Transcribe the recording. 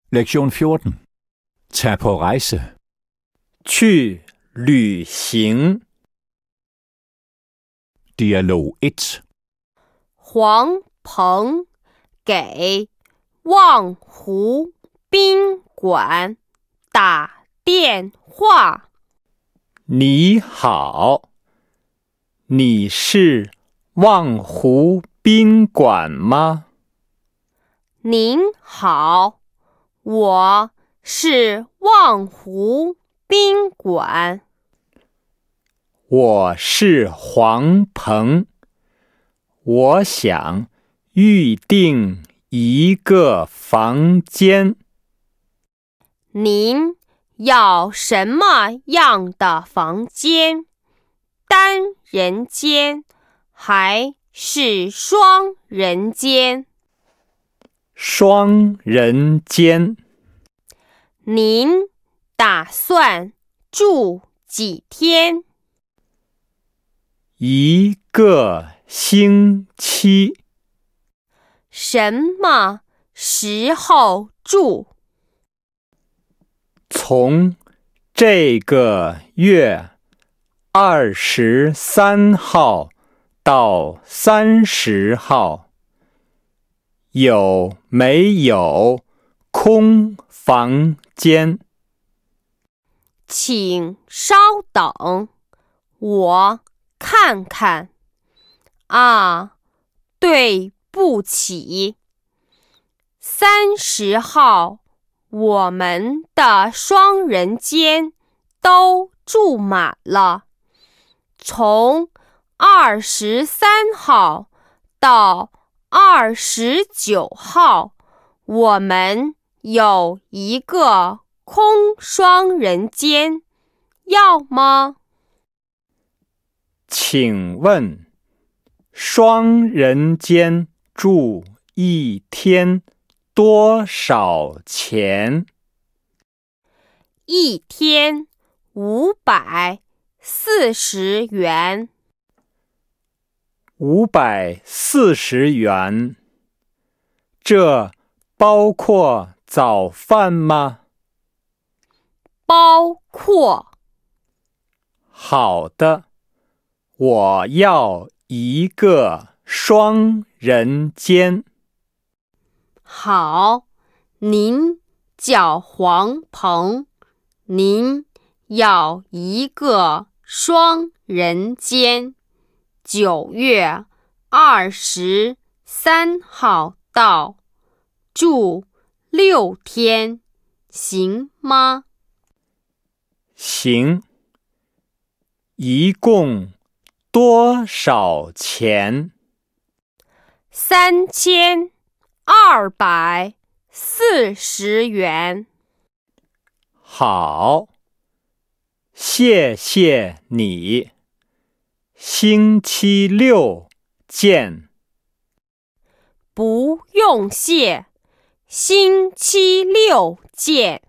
Lektion 14. Tag på rejse. 去旅行。 Dialog 1. 黄鹏给望湖宾馆打电话。 你好，你是望湖宾馆吗？ 您好，我是望湖宾馆。 我是黄鹏，我想预订一个房间。 您要什么样的房间？单人间还是双人间？ 双人间。 您打算住几天 ？1个星期。 什么时候住？ 从这个月23号到30号，有没有空房间？ 请稍等，我看看。啊，对不起，30号我们的双人间都住满了。从23号到29号，我们有一个空双人间，要吗？ 请问，双人间住1天多少钱 ？1天540元。 540元。这包括早饭吗？ 包括。 好的，我要一个双人间。 好，您叫黄鹏，您要一个双人间，9月23号到，住6天，行吗？ 行。一共多少钱 ？3240元。 好，谢谢你。星期六见。 不用谢，星期六见。